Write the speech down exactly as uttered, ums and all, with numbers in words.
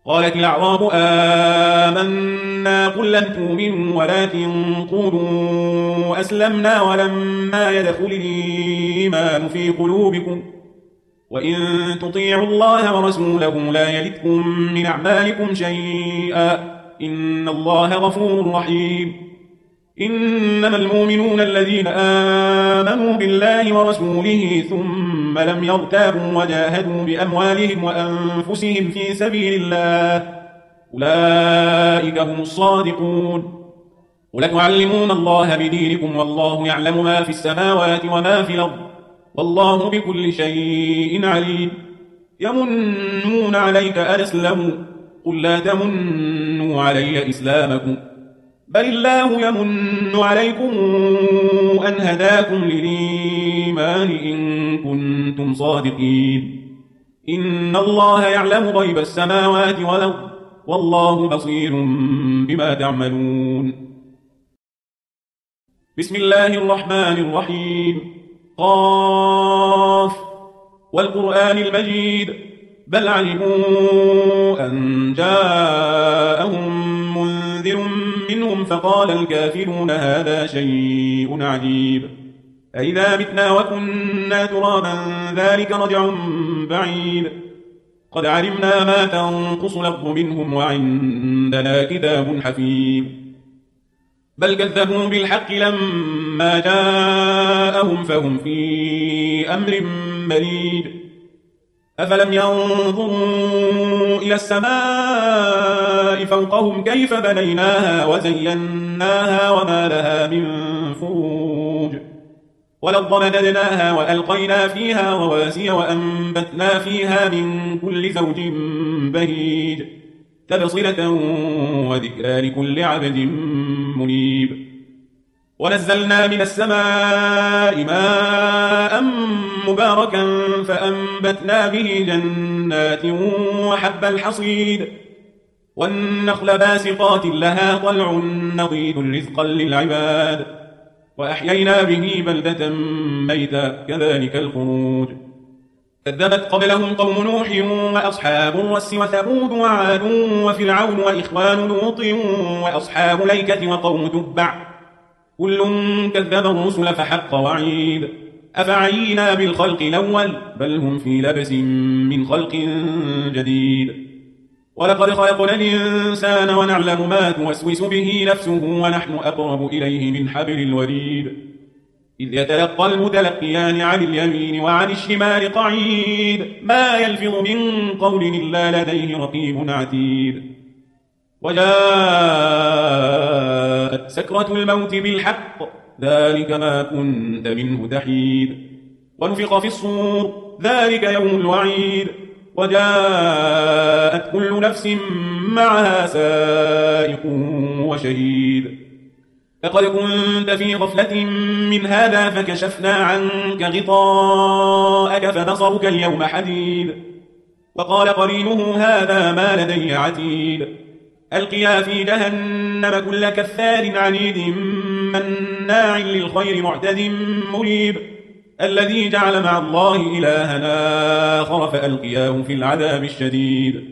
قالت الأعراب آمنا قل لم تؤمنوا ولكن قولوا أسلمنا ولما يدخل الإيمان في قلوبكم وإن تطيعوا الله ورسوله لا يلدكم من أعمالكم شيئا إن الله غفور رحيم. إنما المؤمنون الذين آمنوا بالله ورسوله ثم لم يرتابوا وجاهدوا بأموالهم وأنفسهم في سبيل الله أولئك هم الصادقون. ولتعلمون الله بدينكم والله يعلم ما في السماوات وما في الأرض والله بكل شيء عليم. يمنون عليك أن أسلموا قل لا تمنوا علي إسلامكم بل الله يمن عليكم أن هداكم للإيمان إن كنتم صادقين. إن الله يعلم غيب السماوات والأرض والله بصير بما تعملون. بسم الله الرحمن الرحيم. قاف والقرآن المجيد بل علموا أن جاءهم منذر منهم فقال الكافرون هذا شيء عجيب أئذا متنا وكنا ترابا ذلك رجع بعيد قد علمنا ما تنقص الأرض منهم وعندنا كتاب حفيظ بل كذبوا بالحق لما جاءهم فهم في أمر مريد أفلم ينظروا إلى السماء فوقهم كيف بنيناها وزيناها وما لها من فروج والأرض مددناها وألقينا فيها رواسي وأنبتنا فيها من كل زوج بهيج تبصرة وذكرى لكل عبد منيب. ونزلنا من السماء ماء مباركا فأنبتنا به جنات وحب الحصيد والنخل باسقات لها طلع نضيد رزقا للعباد وأحيينا به بلدة ميتا كذلك الخروج. كذبت قبلهم قوم نوح وأصحاب الرس وثمود وعاد وفرعون وإخوان لوط وأصحاب الأيكة وقوم تبع كل كذب الرسل فحق وعيد أفعينا بالخلق الأول بل هم في لبس من خلق جديد. ولقد خلقنا الإنسان ونعلم ما توسوس به نفسه ونحن أقرب إليه من حبل الوريد إذ يتلقى المتلقيان عن اليمين وعن الشمال قعيد ما يلفظ من قول إلا لديه رقيب عتيد. وجاءت سكرة الموت بالحق ذلك ما كنت منه تحيد ونفخ في الصور ذلك يوم الوعيد وجاءت كل نفس معها سائق وشهيد. لقد كنت في غفلة من هذا فكشفنا عنك غطاءك فبصرك اليوم حديد. وقال قرينه هذا ما لدي عتيد ألقيا في جهنم كل كفار عنيد مناع للخير معتد مريب الذي جعل مع الله إلها آخر فألقياه في العذاب الشديد